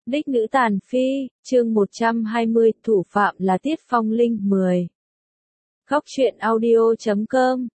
Đích nữ tàn phi, chương 120, thủ phạm là Tiết Phong Linh 10. Góc truyện audio.com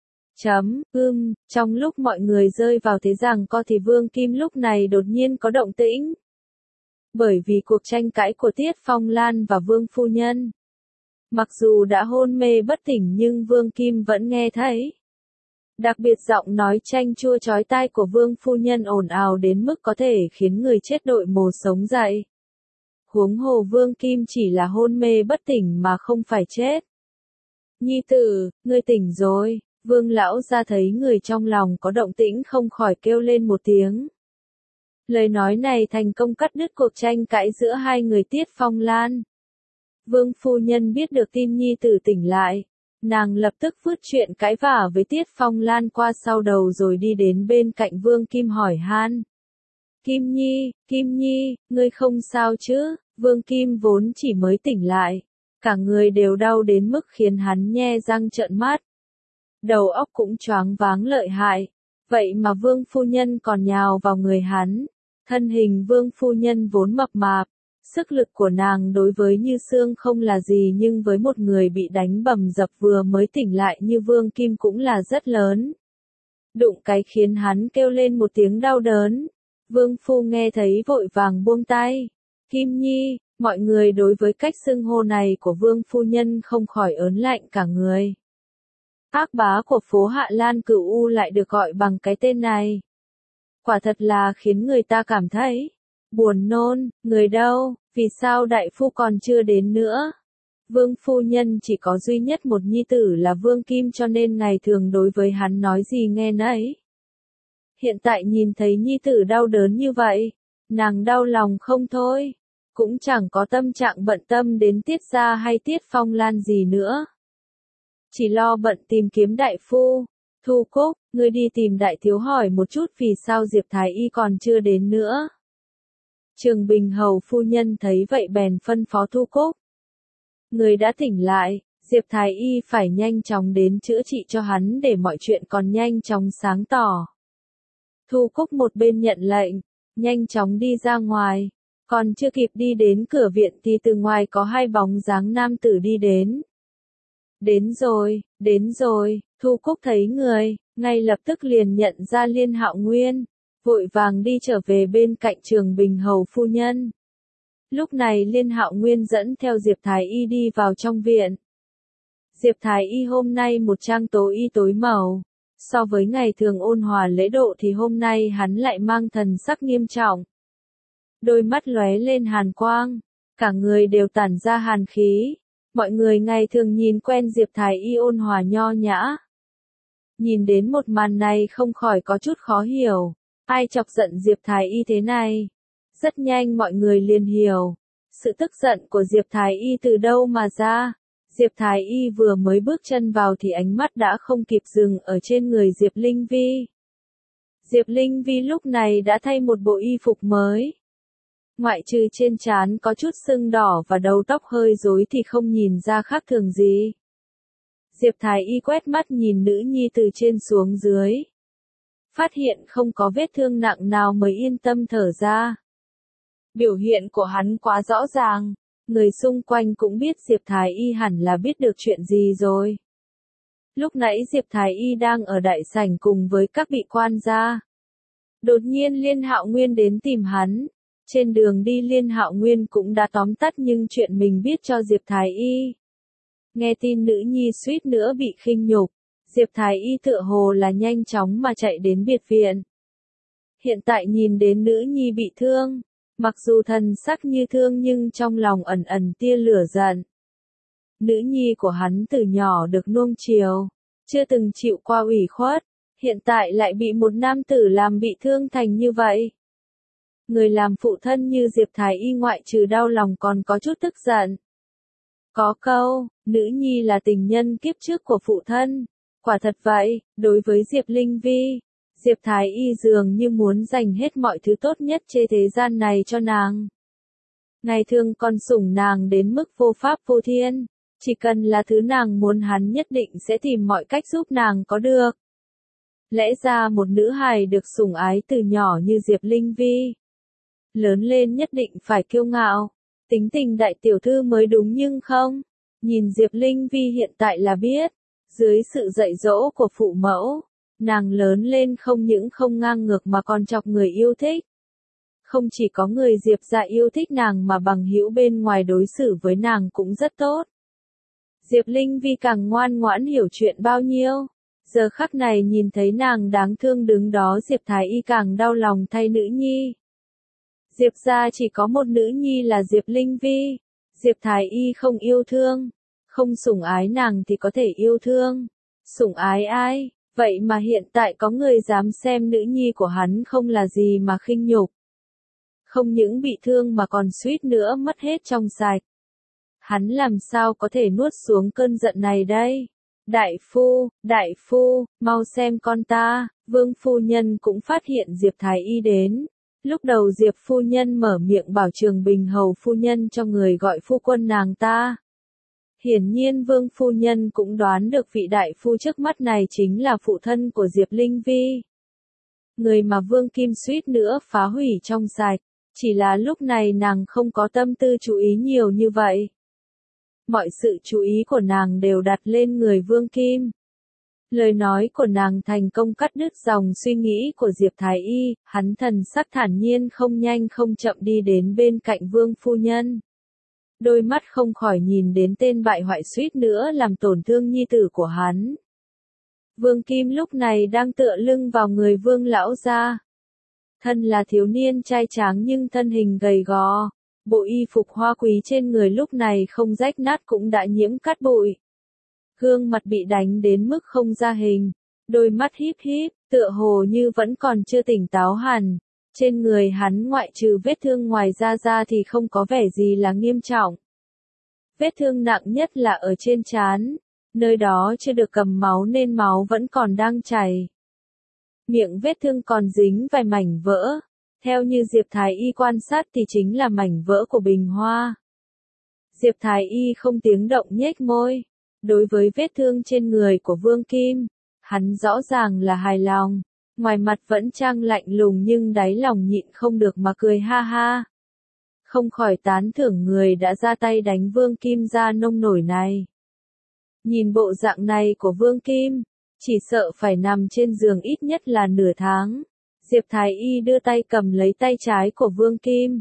Trong lúc mọi người rơi vào thế giằng co thì Vương Kim lúc này đột nhiên có động tĩnh. Bởi vì cuộc tranh cãi của Tiết Phong Lan và Vương Phu Nhân. Mặc dù đã hôn mê bất tỉnh nhưng Vương Kim vẫn nghe thấy. Đặc biệt giọng nói chanh chua chói tai của Vương Phu Nhân ồn ào đến mức có thể khiến người chết đội mồ sống dậy. Huống hồ Vương Kim chỉ là hôn mê bất tỉnh mà không phải chết. Nhi tử, ngươi tỉnh rồi. Vương lão ra thấy người trong lòng có động tĩnh không khỏi kêu lên một tiếng. Lời nói này thành công cắt đứt cuộc tranh cãi giữa hai người Tiết Phong Lan. Vương Phu Nhân biết được tin nhi tử tỉnh lại. Nàng lập tức vứt chuyện cãi vã với Tiết Phong Lan qua sau đầu rồi đi đến bên cạnh Vương Kim hỏi han. Kim Nhi, ngươi không sao chứ? Vương Kim vốn chỉ mới tỉnh lại. Cả người đều đau đến mức khiến hắn nhe răng trợn mắt. Đầu óc cũng choáng váng lợi hại. Vậy mà Vương Phu Nhân còn nhào vào người hắn. Thân hình Vương Phu Nhân vốn mập mạp. Sức lực của nàng đối với Như Sương không là gì nhưng với một người bị đánh bầm dập vừa mới tỉnh lại như Vương Kim cũng là rất lớn. Đụng cái khiến hắn kêu lên một tiếng đau đớn. Vương Phu nghe thấy vội vàng buông tay. Kim Nhi, mọi người đối với cách xưng hô này của Vương Phu Nhân không khỏi ớn lạnh cả người. Ác bá của phố Hạ Lan Cửu U lại được gọi bằng cái tên này. Quả thật là khiến người ta cảm thấy buồn nôn. Người đâu, vì sao đại phu còn chưa đến nữa? Vương Phu Nhân chỉ có duy nhất một nhi tử là Vương Kim cho nên ngày thường đối với hắn nói gì nghe nấy. Hiện tại nhìn thấy nhi tử đau đớn như vậy, nàng đau lòng không thôi. Cũng chẳng có tâm trạng bận tâm đến Tiết gia hay Tiết Phong Lan gì nữa. Chỉ lo bận tìm kiếm đại phu. Thu Cúc, ngươi đi tìm đại thiếu hỏi một chút vì sao Diệp Thái Y còn chưa đến nữa. Trường Bình Hầu phu nhân thấy vậy bèn phân phó Thu Cúc. Người đã tỉnh lại, Diệp Thái Y phải nhanh chóng đến chữa trị cho hắn để mọi chuyện còn nhanh chóng sáng tỏ. Thu Cúc một bên nhận lệnh, nhanh chóng đi ra ngoài. Còn chưa kịp đi đến cửa viện thì từ ngoài có hai bóng dáng nam tử đi đến. Đến rồi, Thu Cúc thấy người, ngay lập tức liền nhận ra Liên Hạo Nguyên, vội vàng đi trở về bên cạnh Trường Bình Hầu phu nhân. Lúc này Liên Hạo Nguyên dẫn theo Diệp Thái Y đi vào trong viện. Diệp Thái Y hôm nay một trang tối màu, so với ngày thường ôn hòa lễ độ thì hôm nay hắn lại mang thần sắc nghiêm trọng. Đôi mắt lóe lên hàn quang, cả người đều tản ra hàn khí. Mọi người ngày thường nhìn quen Diệp Thái Y ôn hòa nho nhã. Nhìn đến một màn này không khỏi có chút khó hiểu. Ai chọc giận Diệp Thái Y thế này? Rất nhanh mọi người liền hiểu. Sự tức giận của Diệp Thái Y từ đâu mà ra? Diệp Thái Y vừa mới bước chân vào thì ánh mắt đã không kịp dừng ở trên người Diệp Linh Vi. Diệp Linh Vi lúc này đã thay một bộ y phục mới. Ngoại trừ trên trán có chút sưng đỏ và đầu tóc hơi rối thì không nhìn ra khác thường gì. Diệp Thái Y quét mắt nhìn nữ nhi từ trên xuống dưới. Phát hiện không có vết thương nặng nào mới yên tâm thở ra. Biểu hiện của hắn quá rõ ràng. Người xung quanh cũng biết Diệp Thái Y hẳn là biết được chuyện gì rồi. Lúc nãy Diệp Thái Y đang ở đại sảnh cùng với các vị quan gia. Đột nhiên Liên Hạo Nguyên đến tìm hắn. Trên đường đi Liên Hạo Nguyên cũng đã tóm tắt nhưng chuyện mình biết cho Diệp Thái Y. Nghe tin nữ nhi suýt nữa bị khinh nhục, Diệp Thái Y tựa hồ là nhanh chóng mà chạy đến biệt viện. Hiện tại nhìn đến nữ nhi bị thương, mặc dù thần sắc như thương nhưng trong lòng ẩn ẩn tia lửa giận. Nữ nhi của hắn từ nhỏ được nuông chiều, chưa từng chịu qua ủy khuất, hiện tại lại bị một nam tử làm bị thương thành như vậy. Người làm phụ thân như Diệp Thái Y ngoại trừ đau lòng còn có chút tức giận. Có câu, nữ nhi là tình nhân kiếp trước của phụ thân. Quả thật vậy, đối với Diệp Linh Vi, Diệp Thái Y dường như muốn dành hết mọi thứ tốt nhất trên thế gian này cho nàng. Ngày thường còn sủng nàng đến mức vô pháp vô thiên, chỉ cần là thứ nàng muốn hắn nhất định sẽ tìm mọi cách giúp nàng có được. Lẽ ra một nữ hài được sủng ái từ nhỏ như Diệp Linh Vi, Lớn lên nhất định phải kiêu ngạo, tính tình đại tiểu thư mới đúng nhưng không. Nhìn Diệp Linh Vi hiện tại là biết, dưới sự dạy dỗ của phụ mẫu, nàng lớn lên không những không ngang ngược mà còn chọc người yêu thích. Không chỉ có người Diệp gia yêu thích nàng mà bằng hữu bên ngoài đối xử với nàng cũng rất tốt. Diệp Linh Vi càng ngoan ngoãn hiểu chuyện bao nhiêu. Giờ khắc này nhìn thấy nàng đáng thương đứng đó Diệp Thái Y càng đau lòng thay nữ nhi. Diệp gia chỉ có một nữ nhi là Diệp Linh Vi. Diệp Thái Y không yêu thương, không sủng ái nàng thì có thể yêu thương. Sủng ái ai? Vậy mà hiện tại có người dám xem nữ nhi của hắn không là gì mà khinh nhục. Không những bị thương mà còn suýt nữa mất hết trong sạch. Hắn làm sao có thể nuốt xuống cơn giận này đây? Đại phu, mau xem con ta. Vương phu nhân cũng phát hiện Diệp Thái Y đến. Lúc đầu Diệp phu nhân mở miệng bảo Trường Bình hầu phu nhân cho người gọi phu quân nàng ta. Hiển nhiên Vương phu nhân cũng đoán được vị đại phu trước mắt này chính là phụ thân của Diệp Linh Vi. Người mà Vương Kim suýt nữa phá hủy trong sạch. Chỉ là lúc này nàng không có tâm tư chú ý nhiều như vậy. Mọi sự chú ý của nàng đều đặt lên người Vương Kim. Lời nói của nàng thành công cắt đứt dòng suy nghĩ của Diệp Thái Y, hắn thần sắc thản nhiên không nhanh không chậm đi đến bên cạnh Vương phu nhân. Đôi mắt không khỏi nhìn đến tên bại hoại suýt nữa làm tổn thương nhi tử của hắn. Vương Kim lúc này đang tựa lưng vào người Vương lão gia. Thân là thiếu niên trai tráng nhưng thân hình gầy gò. Bộ y phục hoa quý trên người lúc này không rách nát cũng đã nhiễm cát bụi. Gương mặt bị đánh đến mức không ra hình. Đôi mắt híp híp, tựa hồ như vẫn còn chưa tỉnh táo hẳn. Trên người hắn ngoại trừ vết thương ngoài ra thì không có vẻ gì là nghiêm trọng. Vết thương nặng nhất là ở trên trán. Nơi đó chưa được cầm máu nên máu vẫn còn đang chảy. Miệng vết thương còn dính vài mảnh vỡ. Theo như Diệp Thái Y quan sát thì chính là mảnh vỡ của bình hoa. Diệp Thái Y không tiếng động nhếch môi. Đối với vết thương trên người của Vương Kim, hắn rõ ràng là hài lòng. Ngoài mặt vẫn trang lạnh lùng nhưng đáy lòng nhịn không được mà cười ha ha. Không khỏi tán thưởng người đã ra tay đánh Vương Kim ra nông nổi này. Nhìn bộ dạng này của Vương Kim, chỉ sợ phải nằm trên giường ít nhất là nửa tháng. Diệp Thái Y đưa tay cầm lấy tay trái của Vương Kim.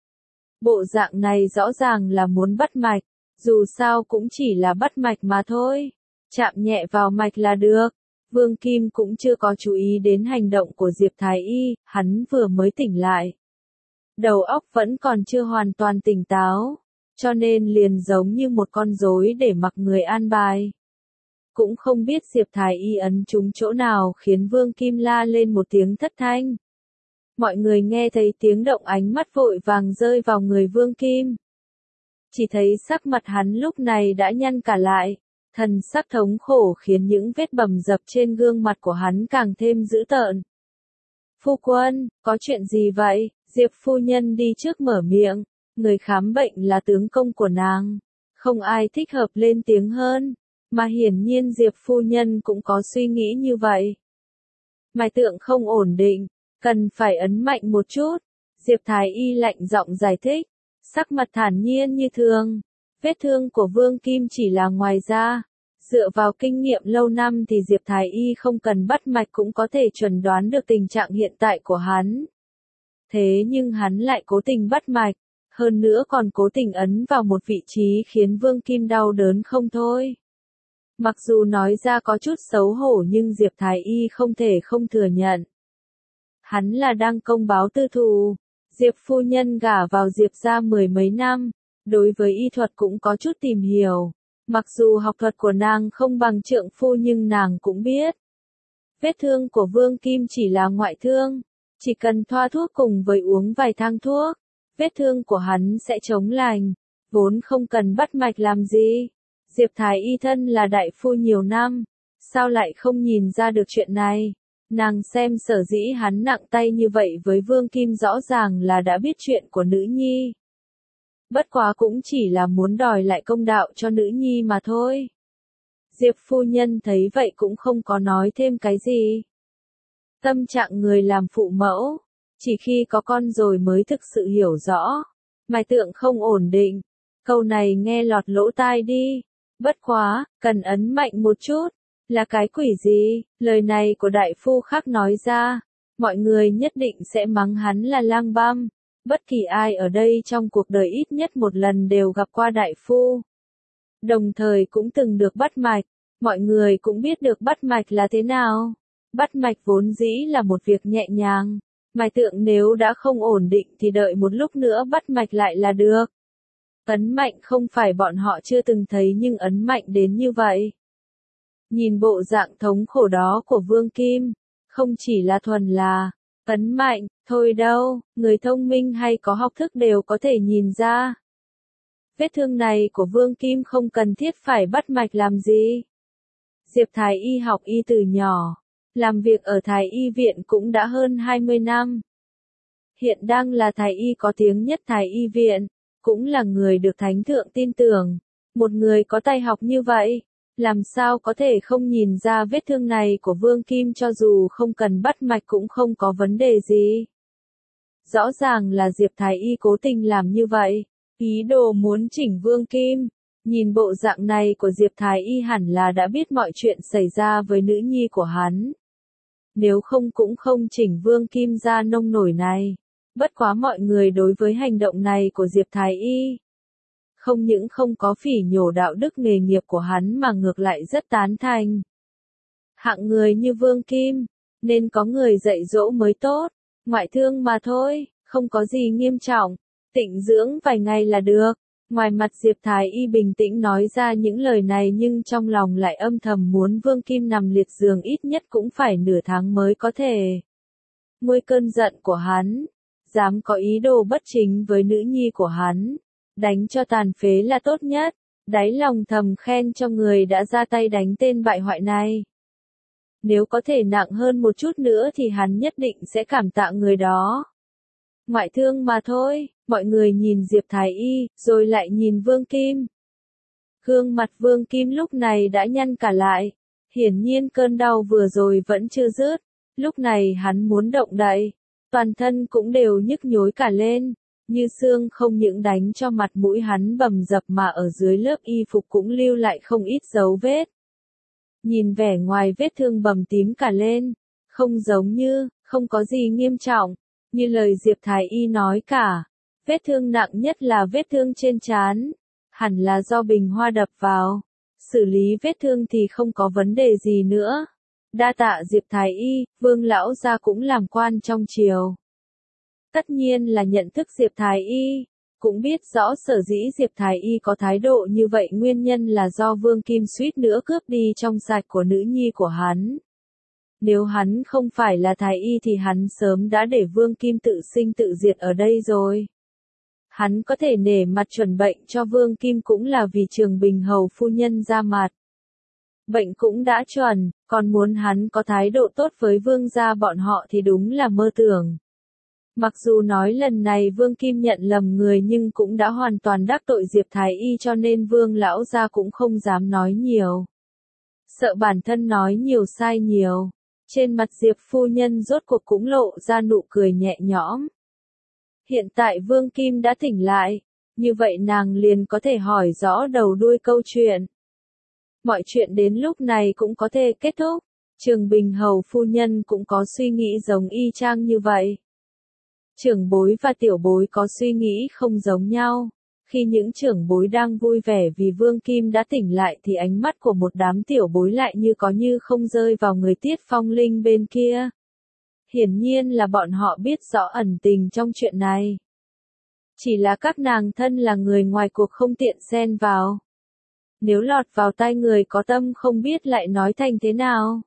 Bộ dạng này rõ ràng là muốn bắt mạch, dù sao cũng chỉ là bắt mạch mà thôi. Chạm nhẹ vào mạch là được. Vương Kim cũng chưa có chú ý đến hành động của Diệp Thái Y, hắn vừa mới tỉnh lại. Đầu óc vẫn còn chưa hoàn toàn tỉnh táo, cho nên liền giống như một con rối để mặc người an bài. Cũng không biết Diệp Thái Y ấn trúng chỗ nào khiến Vương Kim la lên một tiếng thất thanh. Mọi người nghe thấy tiếng động ánh mắt vội vàng rơi vào người Vương Kim. Chỉ thấy sắc mặt hắn lúc này đã nhăn cả lại, thần sắc thống khổ khiến những vết bầm dập trên gương mặt của hắn càng thêm dữ tợn. Phu quân, có chuyện gì vậy? Diệp phu nhân đi trước mở miệng, người khám bệnh là tướng công của nàng. Không ai thích hợp lên tiếng hơn, mà hiển nhiên Diệp phu nhân cũng có suy nghĩ như vậy. Mạch tượng không ổn định, cần phải ấn mạnh một chút. Diệp Thái Y lạnh giọng giải thích, sắc mặt thản nhiên như thường. Vết thương của Vương Kim chỉ là ngoài da. Dựa vào kinh nghiệm lâu năm thì Diệp Thái Y không cần bắt mạch cũng có thể chuẩn đoán được tình trạng hiện tại của hắn. Thế nhưng hắn lại cố tình bắt mạch, hơn nữa còn cố tình ấn vào một vị trí khiến Vương Kim đau đớn không thôi. Mặc dù nói ra có chút xấu hổ nhưng Diệp Thái Y không thể không thừa nhận. Hắn là đang công báo tư thù. Diệp phu nhân gả vào Diệp gia mười mấy năm, đối với y thuật cũng có chút tìm hiểu. Mặc dù học thuật của nàng không bằng trượng phu nhưng nàng cũng biết. Vết thương của Vương Kim chỉ là ngoại thương. Chỉ cần thoa thuốc cùng với uống vài thang thuốc, vết thương của hắn sẽ chống lành. Vốn không cần bắt mạch làm gì. Diệp Thái Y thân là đại phu nhiều năm. Sao lại không nhìn ra được chuyện này? Nàng xem sở dĩ hắn nặng tay như vậy với Vương Kim rõ ràng là đã biết chuyện của nữ nhi. Bất quá cũng chỉ là muốn đòi lại công đạo cho nữ nhi mà thôi. Diệp phu nhân thấy vậy cũng không có nói thêm cái gì. Tâm trạng người làm phụ mẫu, Chỉ khi có con rồi mới thực sự hiểu rõ. Mạch tượng không ổn định. Câu này nghe lọt lỗ tai đi. Bất quá, cần ấn mạnh một chút. Là cái quỷ gì? Lời này của đại phu khác nói ra. Mọi người nhất định sẽ mắng hắn là lang băm. Bất kỳ ai ở đây trong cuộc đời ít nhất một lần đều gặp qua đại phu. Đồng thời cũng từng được bắt mạch. Mọi người cũng biết được bắt mạch là thế nào. Bắt mạch vốn dĩ là một việc nhẹ nhàng. Mạch tượng nếu đã không ổn định thì đợi một lúc nữa bắt mạch lại là được. Ấn mạnh không phải bọn họ chưa từng thấy nhưng ấn mạnh đến như vậy. Nhìn bộ dạng thống khổ đó của Vương Kim, không chỉ là thuần là ấn mạnh, thôi đâu, người thông minh hay có học thức đều có thể nhìn ra. Vết thương này của Vương Kim không cần thiết phải bắt mạch làm gì. Diệp Thái Y học y từ nhỏ, làm việc ở Thái Y viện cũng đã hơn 20 năm. Hiện đang là Thái Y có tiếng nhất Thái Y viện, cũng là người được Thánh Thượng tin tưởng. Một người có tài học như vậy, làm sao có thể không nhìn ra vết thương này của Vương Kim cho dù không cần bắt mạch cũng không có vấn đề gì. Rõ ràng là Diệp Thái Y cố tình làm như vậy, ý đồ muốn chỉnh Vương Kim. Nhìn bộ dạng này của Diệp Thái Y hẳn là đã biết mọi chuyện xảy ra với nữ nhi của hắn. Nếu không cũng không chỉnh Vương Kim ra nông nổi này. Bất quá mọi người đối với hành động này của Diệp Thái Y, không những không có phỉ nhổ đạo đức nghề nghiệp của hắn mà ngược lại rất tán thành. Hạng người như Vương Kim, nên có người dạy dỗ mới tốt, ngoại thương mà thôi, không có gì nghiêm trọng, tịnh dưỡng vài ngày là được. Ngoài mặt Diệp Thái Y bình tĩnh nói ra những lời này nhưng trong lòng lại âm thầm muốn Vương Kim nằm liệt giường ít nhất cũng phải nửa tháng mới có thể nguôi cơn giận của hắn, dám có ý đồ bất chính với nữ nhi của hắn, đánh cho tàn phế là tốt nhất. Đáy lòng thầm khen cho người đã ra tay đánh tên bại hoại này. Nếu có thể nặng hơn một chút nữa thì hắn nhất định sẽ cảm tạ người đó. Ngoại thương mà thôi, mọi người nhìn Diệp Thái Y, rồi lại nhìn Vương Kim. Gương mặt Vương Kim lúc này đã nhăn cả lại. Hiển nhiên cơn đau vừa rồi vẫn chưa dứt. Lúc này hắn muốn động đậy. Toàn thân cũng đều nhức nhối cả lên. Như xương không những đánh cho mặt mũi hắn bầm dập mà ở dưới lớp y phục cũng lưu lại không ít dấu vết. Nhìn vẻ ngoài vết thương bầm tím cả lên. Không giống như, không có gì nghiêm trọng. Như lời Diệp Thái Y nói cả. Vết thương nặng nhất là vết thương trên trán. Hẳn là do bình hoa đập vào. Xử lý vết thương thì không có vấn đề gì nữa. Đa tạ Diệp Thái Y, Vương lão gia cũng làm quan trong triều. Tất nhiên là nhận thức Diệp Thái Y. Cũng biết rõ sở dĩ Diệp Thái Y có thái độ như vậy nguyên nhân là do Vương Kim suýt nữa cướp đi trong sạch của nữ nhi của hắn. Nếu hắn không phải là Thái Y thì hắn sớm đã để Vương Kim tự sinh tự diệt ở đây rồi. Hắn có thể nể mặt chuẩn bệnh cho Vương Kim cũng là vì Trường Bình hầu phu nhân ra mặt. Bệnh cũng đã chuẩn, còn muốn hắn có thái độ tốt với Vương gia bọn họ thì đúng là mơ tưởng. Mặc dù nói lần này Vương Kim nhận lầm người nhưng cũng đã hoàn toàn đắc tội Diệp Thái Y cho nên Vương lão gia cũng không dám nói nhiều. Sợ bản thân nói nhiều sai nhiều. Trên mặt Diệp phu nhân rốt cuộc cũng lộ ra nụ cười nhẹ nhõm. Hiện tại Vương Kim đã tỉnh lại, như vậy nàng liền có thể hỏi rõ đầu đuôi câu chuyện. Mọi chuyện đến lúc này cũng có thể kết thúc. Trường Bình hầu phu nhân cũng có suy nghĩ giống y chang như vậy. Trưởng bối và tiểu bối có suy nghĩ không giống nhau. Khi những trưởng bối đang vui vẻ vì Vương Kim đã tỉnh lại thì ánh mắt của một đám tiểu bối lại như có như không rơi vào người Tiết Phong Linh bên kia. Hiển nhiên là bọn họ biết rõ ẩn tình trong chuyện này. Chỉ là các nàng thân là người ngoài cuộc không tiện xen vào. Nếu lọt vào tai người có tâm không biết lại nói thành thế nào.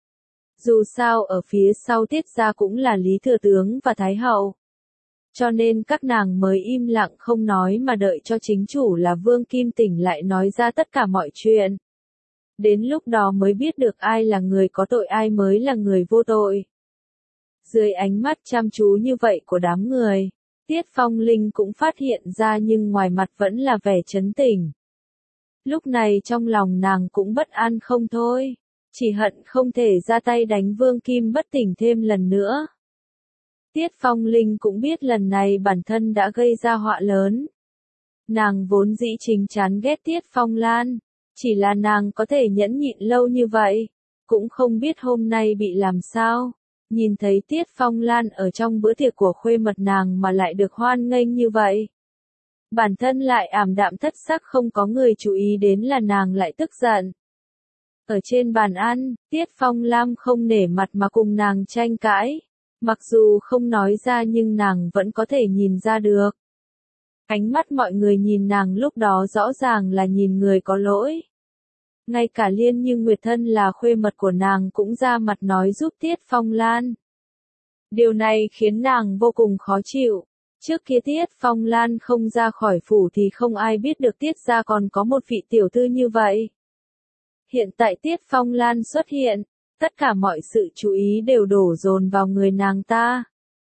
Dù sao ở phía sau Tiết gia cũng là Lý Thừa Tướng và Thái Hậu. Cho nên các nàng mới im lặng không nói mà đợi cho chính chủ là Vương Kim tỉnh lại nói ra tất cả mọi chuyện. Đến lúc đó mới biết được ai là người có tội ai mới là người vô tội. Dưới ánh mắt chăm chú như vậy của đám người, Tiết Phong Linh cũng phát hiện ra nhưng ngoài mặt vẫn là vẻ trấn tĩnh. Lúc này trong lòng nàng cũng bất an không thôi, chỉ hận không thể ra tay đánh Vương Kim bất tỉnh thêm lần nữa. Tiết Phong Linh cũng biết lần này bản thân đã gây ra họa lớn. Nàng vốn dĩ chính chán ghét Tiết Phong Lan, chỉ là nàng có thể nhẫn nhịn lâu như vậy, cũng không biết hôm nay bị làm sao. Nhìn thấy Tiết Phong Lan ở trong bữa tiệc của khuê mật nàng mà lại được hoan nghênh như vậy. Bản thân lại ảm đạm thất sắc không có người chú ý đến là nàng lại tức giận. Ở trên bàn ăn, Tiết Phong Lam không nể mặt mà cùng nàng tranh cãi. Mặc dù không nói ra nhưng nàng vẫn có thể nhìn ra được. Ánh mắt mọi người nhìn nàng lúc đó rõ ràng là nhìn người có lỗi. Ngay cả Liên Như Nguyệt thân là khuê mật của nàng cũng ra mặt nói giúp Tiết Phong Lan. Điều này khiến nàng vô cùng khó chịu. Trước kia Tiết Phong Lan không ra khỏi phủ thì không ai biết được Tiết gia còn có một vị tiểu thư như vậy. Hiện tại Tiết Phong Lan xuất hiện, tất cả mọi sự chú ý đều đổ dồn vào người nàng ta.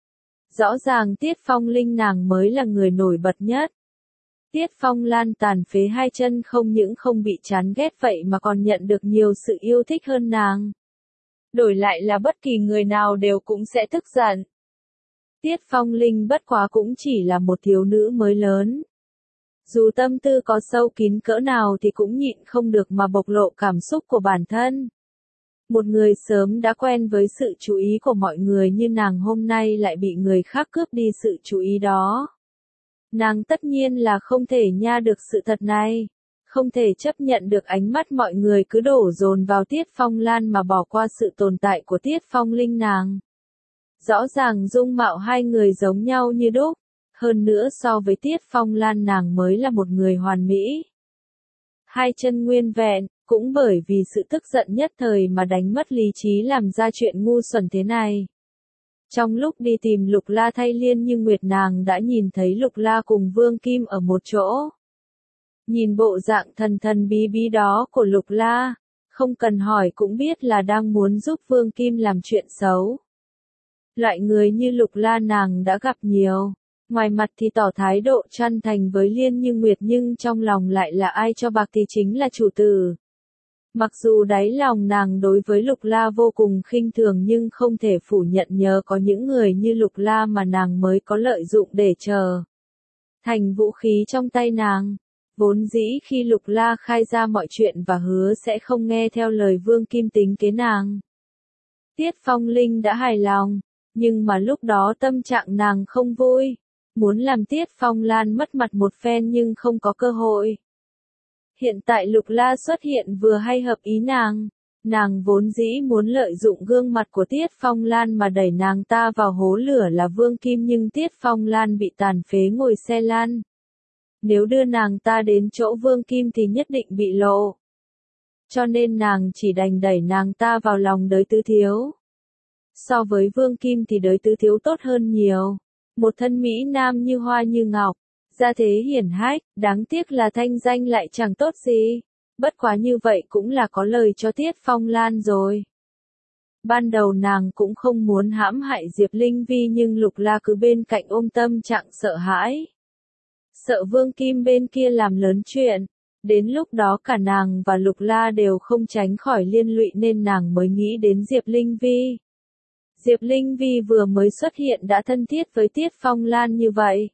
Rõ ràng Tiết Phong Linh nàng mới là người nổi bật nhất. Tiết Phong Lan tàn phế hai chân không những không bị chán ghét vậy mà còn nhận được nhiều sự yêu thích hơn nàng. Đổi lại là bất kỳ người nào đều cũng sẽ tức giận. Tiết Phong Linh bất quá cũng chỉ là một thiếu nữ mới lớn. Dù tâm tư có sâu kín cỡ nào thì cũng nhịn không được mà bộc lộ cảm xúc của bản thân. Một người sớm đã quen với sự chú ý của mọi người như nàng hôm nay lại bị người khác cướp đi sự chú ý đó. Nàng tất nhiên là không thể nha được sự thật này. Không thể chấp nhận được ánh mắt mọi người cứ đổ dồn vào Tiết Phong Lan mà bỏ qua sự tồn tại của Tiết Phong Linh nàng. Rõ ràng dung mạo hai người giống nhau như đúc. Hơn nữa so với Tiết Phong Lan nàng mới là một người hoàn mỹ. Hai chân nguyên vẹn, cũng bởi vì sự tức giận nhất thời mà đánh mất lý trí làm ra chuyện ngu xuẩn thế này. Trong lúc đi tìm Lục La thay Liên Như Nguyệt nàng đã nhìn thấy Lục La cùng Vương Kim ở một chỗ. Nhìn bộ dạng thần thần bí bí đó của Lục La, không cần hỏi cũng biết là đang muốn giúp Vương Kim làm chuyện xấu. Loại người như Lục La nàng đã gặp nhiều. Ngoài mặt thì tỏ thái độ chân thành với Liên Như Nguyệt nhưng trong lòng lại là ai cho bạc thì chính là chủ tử. Mặc dù đáy lòng nàng đối với Lục La vô cùng khinh thường nhưng không thể phủ nhận nhờ có những người như Lục La mà nàng mới có lợi dụng để chờ thành vũ khí trong tay nàng. Vốn dĩ khi Lục La khai ra mọi chuyện và hứa sẽ không nghe theo lời Vương Kim tính kế nàng. Tiết Phong Linh đã hài lòng, nhưng mà lúc đó tâm trạng nàng không vui. Muốn làm Tiết Phong Lan mất mặt một phen nhưng không có cơ hội. Hiện tại Lục La xuất hiện vừa hay hợp ý nàng vốn dĩ muốn lợi dụng gương mặt của Tiết Phong Lan mà đẩy nàng ta vào hố lửa là Vương Kim nhưng Tiết Phong Lan bị tàn phế ngồi xe lăn. Nếu đưa nàng ta đến chỗ Vương Kim thì nhất định bị lộ. Cho nên nàng chỉ đành đẩy nàng ta vào lòng Đới Tứ Thiếu. So với Vương Kim thì Đới Tứ Thiếu tốt hơn nhiều. Một thân mỹ nam như hoa như ngọc, gia thế hiển hách, đáng tiếc là thanh danh lại chẳng tốt gì. Bất quá như vậy cũng là có lời cho Tiết Phong Lan rồi. Ban đầu nàng cũng không muốn hãm hại Diệp Linh Vi nhưng Lục La cứ bên cạnh ôm tâm trạng sợ hãi. Sợ Vương Kim bên kia làm lớn chuyện. Đến lúc đó cả nàng và Lục La đều không tránh khỏi liên lụy nên nàng mới nghĩ đến Diệp Linh Vi. Diệp Linh Vi vừa mới xuất hiện đã thân thiết với Tiết Phong Lan như vậy.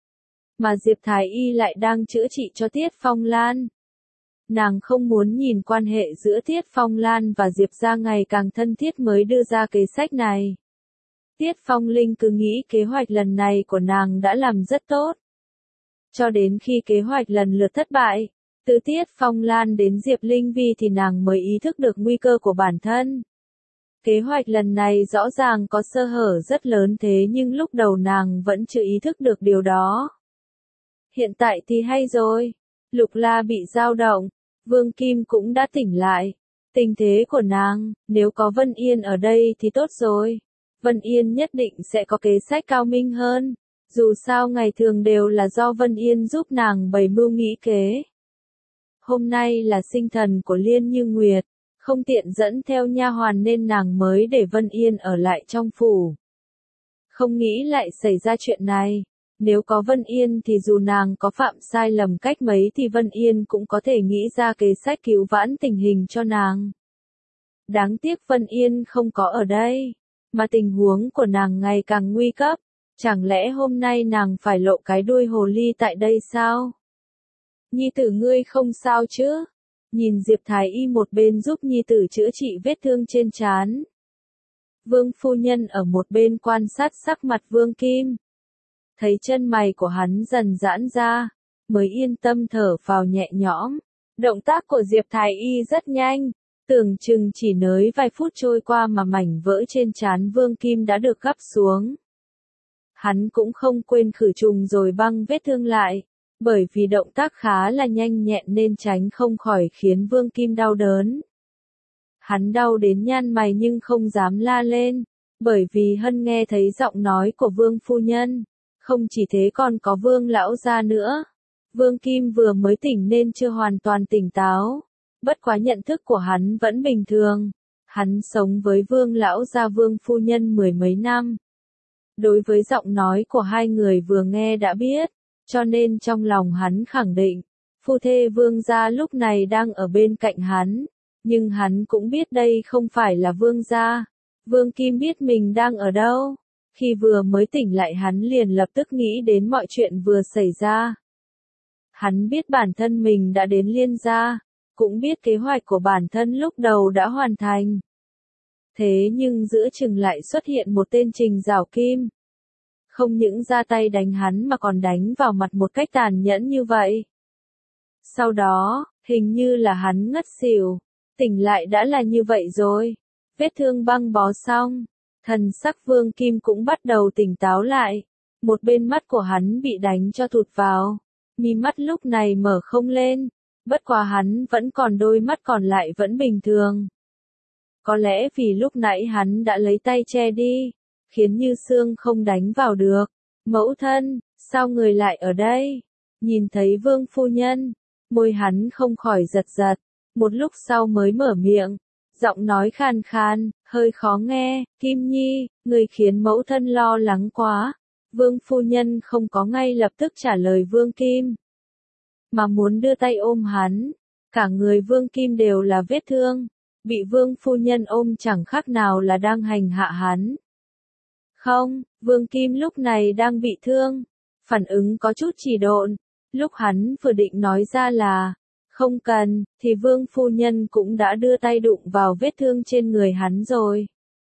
Mà Diệp Thái Y lại đang chữa trị cho Tiết Phong Lan. Nàng không muốn nhìn quan hệ giữa Tiết Phong Lan và Diệp gia ngày càng thân thiết mới đưa ra kế sách này. Tiết Phong Linh cứ nghĩ kế hoạch lần này của nàng đã làm rất tốt. Cho đến khi kế hoạch lần lượt thất bại, từ Tiết Phong Lan đến Diệp Linh Vi thì nàng mới ý thức được nguy cơ của bản thân. Kế hoạch lần này rõ ràng có sơ hở rất lớn thế nhưng lúc đầu nàng vẫn chưa ý thức được điều đó. Hiện tại thì hay rồi. Lục La bị dao động, Vương Kim cũng đã tỉnh lại. Tình thế của nàng, nếu có Vân Yên ở đây thì tốt rồi. Vân Yên nhất định sẽ có kế sách cao minh hơn. Dù sao ngày thường đều là do Vân Yên giúp nàng bày mưu nghĩ kế. Hôm nay là sinh thần của Liên Như Nguyệt. Không tiện dẫn theo nha hoàn nên nàng mới để Vân Yên ở lại trong phủ. Không nghĩ lại xảy ra chuyện này. Nếu có Vân Yên thì dù nàng có phạm sai lầm cách mấy thì Vân Yên cũng có thể nghĩ ra kế sách cứu vãn tình hình cho nàng. Đáng tiếc Vân Yên không có ở đây. mà tình huống của nàng ngày càng nguy cấp. Chẳng lẽ hôm nay nàng phải lộ cái đuôi hồ ly tại đây sao? Nhi tử ngươi không sao chứ? Nhìn Diệp Thái Y một bên giúp nhi tử chữa trị vết thương trên trán. Vương phu nhân ở một bên quan sát sắc mặt Vương Kim. Thấy chân mày của hắn dần giãn ra, mới yên tâm thở phào nhẹ nhõm. Động tác của Diệp Thái Y rất nhanh, tưởng chừng chỉ nới vài phút trôi qua mà mảnh vỡ trên trán Vương Kim đã được gắp xuống. Hắn cũng không quên khử trùng rồi băng vết thương lại, bởi vì động tác khá là nhanh nhẹn nên tránh không khỏi khiến Vương Kim đau đớn. Hắn đau đến nhăn mày nhưng không dám la lên, bởi vì Hân nghe thấy giọng nói của Vương phu nhân. Không chỉ thế còn có Vương lão gia nữa. Vương Kim vừa mới tỉnh nên chưa hoàn toàn tỉnh táo. Bất quá nhận thức của hắn vẫn bình thường. Hắn sống với Vương lão gia Vương phu nhân mười mấy năm. Đối với giọng nói của hai người vừa nghe đã biết, cho nên trong lòng hắn khẳng định, phu thê Vương gia lúc này đang ở bên cạnh hắn. Nhưng hắn cũng biết đây không phải là Vương gia. Vương Kim biết mình đang ở đâu. Khi vừa mới tỉnh lại hắn liền lập tức nghĩ đến mọi chuyện vừa xảy ra. Hắn biết bản thân mình đã đến Liên gia, cũng biết kế hoạch của bản thân lúc đầu đã hoàn thành. Thế nhưng giữa chừng lại xuất hiện một tên Trình Giảo Kim. Không những ra tay đánh hắn mà còn đánh vào mặt một cách tàn nhẫn như vậy. Sau đó, hình như là hắn ngất xỉu, tỉnh lại đã là như vậy rồi. Vết thương băng bó xong, thần sắc Vương Kim cũng bắt đầu tỉnh táo lại. Một bên mắt của hắn bị đánh cho thụt vào, mi mắt lúc này mở không lên, bất quá hắn vẫn còn đôi mắt còn lại vẫn bình thường. Có lẽ vì lúc nãy hắn đã lấy tay che đi, khiến Như Sương không đánh vào được. Mẫu thân, sao người lại ở đây? Nhìn thấy Vương phu nhân, môi hắn không khỏi giật giật, một lúc sau mới mở miệng, giọng nói khàn khàn, hơi khó nghe, Kim Nhi, người khiến mẫu thân lo lắng quá. Vương phu nhân không có ngay lập tức trả lời Vương Kim, mà muốn đưa tay ôm hắn. Cả người Vương Kim đều là vết thương, bị Vương phu nhân ôm chẳng khác nào là đang hành hạ hắn. Không, Vương Kim lúc này đang bị thương, phản ứng có chút trì độn. Lúc hắn vừa định nói ra là không cần, thì Vương phu nhân cũng đã đưa tay đụng vào vết thương trên người hắn rồi.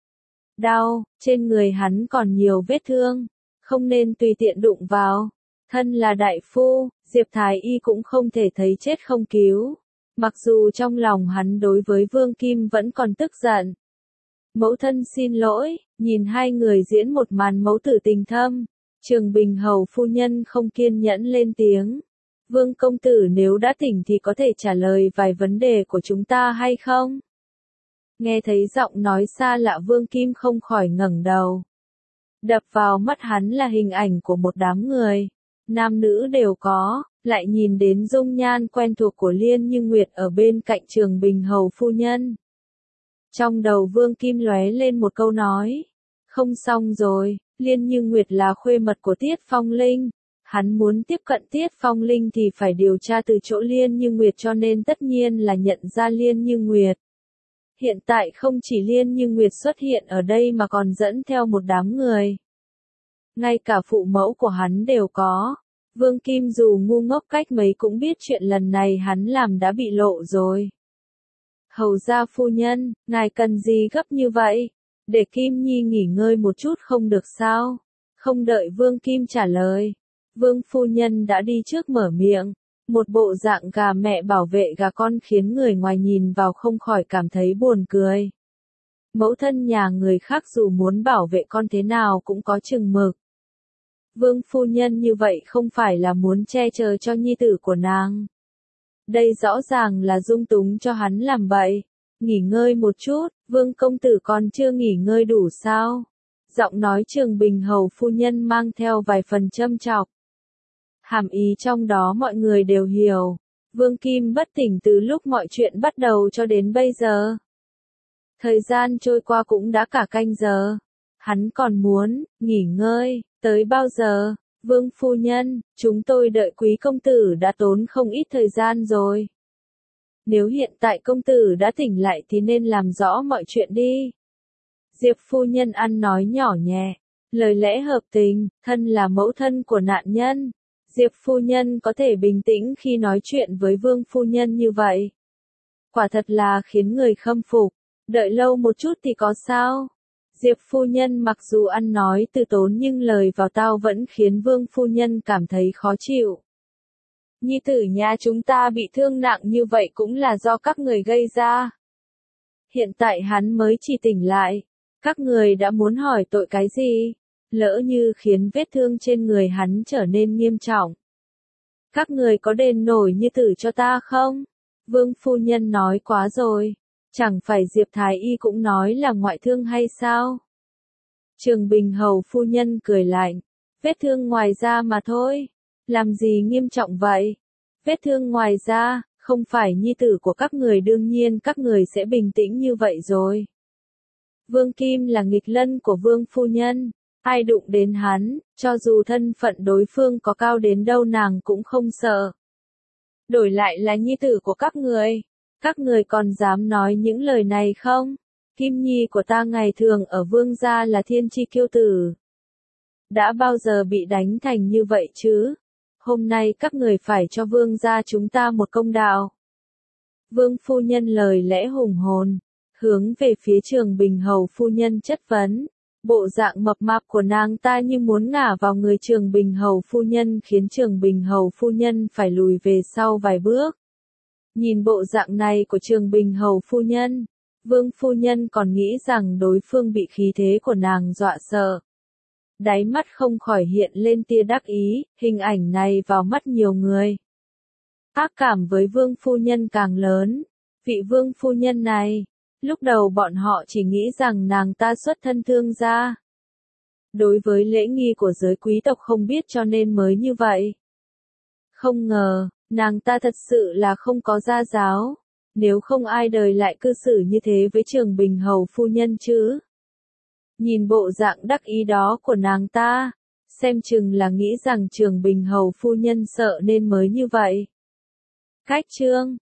Đau, trên người hắn còn nhiều vết thương, không nên tùy tiện đụng vào. Thân là đại phu, Diệp Thái Y cũng không thể thấy chết không cứu. Mặc dù trong lòng hắn đối với Vương Kim vẫn còn tức giận. Mẫu thân xin lỗi, nhìn hai người diễn một màn mẫu tử tình thâm. Trường Bình Hầu phu nhân không kiên nhẫn lên tiếng. Vương công tử nếu đã tỉnh thì có thể trả lời vài vấn đề của chúng ta hay không? Nghe thấy giọng nói xa lạ Vương Kim không khỏi ngẩng đầu. Đập vào mắt hắn là hình ảnh của một đám người. Nam nữ đều có, lại nhìn đến dung nhan quen thuộc của Liên Như Nguyệt ở bên cạnh Trường Bình Hầu phu nhân. Trong đầu Vương Kim lóe lên một câu nói. Không xong rồi, Liên Như Nguyệt là khuê mật của Tiết Phong Linh. Hắn muốn tiếp cận Tiết Phong Linh thì phải điều tra từ chỗ Liên Như Nguyệt cho nên tất nhiên là nhận ra Liên Như Nguyệt. Hiện tại không chỉ Liên Như Nguyệt xuất hiện ở đây mà còn dẫn theo một đám người. Ngay cả phụ mẫu của hắn đều có. Vương Kim dù ngu ngốc cách mấy cũng biết chuyện lần này hắn làm đã bị lộ rồi. Hầu gia phu nhân, ngài cần gì gấp như vậy? Để Kim Nhi nghỉ ngơi một chút không được sao? Không đợi Vương Kim trả lời. Vương phu nhân đã đi trước mở miệng. Một bộ dạng gà mẹ bảo vệ gà con khiến người ngoài nhìn vào không khỏi cảm thấy buồn cười. Mẫu thân nhà người khác dù muốn bảo vệ con thế nào cũng có chừng mực. Vương phu nhân như vậy không phải là muốn che chở cho nhi tử của nàng. Đây rõ ràng là dung túng cho hắn làm bậy. Nghỉ ngơi một chút, Vương công tử còn chưa nghỉ ngơi đủ sao? Giọng nói Trường Bình Hầu phu nhân mang theo vài phần châm chọc. Hàm ý trong đó mọi người đều hiểu. Vương Kim bất tỉnh từ lúc mọi chuyện bắt đầu cho đến bây giờ. Thời gian trôi qua cũng đã cả canh giờ. Hắn còn muốn nghỉ ngơi, tới bao giờ? Vương phu nhân, chúng tôi đợi quý công tử đã tốn không ít thời gian rồi. Nếu hiện tại công tử đã tỉnh lại thì nên làm rõ mọi chuyện đi. Diệp phu nhân ăn nói nhỏ nhẹ, lời lẽ hợp tình, thân là mẫu thân của nạn nhân. Diệp phu nhân có thể bình tĩnh khi nói chuyện với Vương phu nhân như vậy. Quả thật là khiến người khâm phục, đợi lâu một chút thì có sao? Diệp phu nhân mặc dù ăn nói từ tốn nhưng lời vào tai vẫn khiến Vương phu nhân cảm thấy khó chịu. Nhi tử nhà chúng ta bị thương nặng như vậy cũng là do các người gây ra. Hiện tại hắn mới chỉ tỉnh lại, các người đã muốn hỏi tội cái gì? Lỡ như khiến vết thương trên người hắn trở nên nghiêm trọng. Các người có đền nổi Nhi tử cho ta không? Vương phu nhân nói quá rồi. Chẳng phải Diệp Thái Y cũng nói là ngoại thương hay sao? Trường Bình Hầu phu nhân cười lạnh. Vết thương ngoài da mà thôi. Làm gì nghiêm trọng vậy? Vết thương ngoài da, không phải nhi tử của các người, đương nhiên các người sẽ bình tĩnh như vậy rồi. Vương Kim là nghịch lân của Vương phu nhân. Ai đụng đến hắn, cho dù thân phận đối phương có cao đến đâu nàng cũng không sợ. Đổi lại là nhi tử của các người còn dám nói những lời này không? Kim Nhi của ta ngày thường ở Vương gia là thiên chi kiêu tử. Đã bao giờ bị đánh thành như vậy chứ? Hôm nay các người phải cho Vương gia chúng ta một công đạo. Vương phu nhân lời lẽ hùng hồn, hướng về phía Trường Bình Hầu phu nhân chất vấn. Bộ dạng mập mạp của nàng ta như muốn ngả vào người Trường Bình Hầu phu nhân khiến Trường Bình Hầu phu nhân phải lùi về sau vài bước. Nhìn bộ dạng này của Trường Bình Hầu phu nhân, Vương phu nhân còn nghĩ rằng đối phương bị khí thế của nàng dọa sợ. Đáy mắt không khỏi hiện lên tia đắc ý, hình ảnh này vào mắt nhiều người. Ác cảm với Vương phu nhân càng lớn. Vị Vương phu nhân này, lúc đầu bọn họ chỉ nghĩ rằng nàng ta xuất thân thương gia. Đối với lễ nghi của giới quý tộc không biết cho nên mới như vậy. Không ngờ, nàng ta thật sự là không có gia giáo. Nếu không ai đời lại cư xử như thế với Trường Bình Hầu phu nhân chứ. Nhìn bộ dạng đắc ý đó của nàng ta, xem chừng là nghĩ rằng Trường Bình Hầu phu nhân sợ nên mới như vậy. Cách chương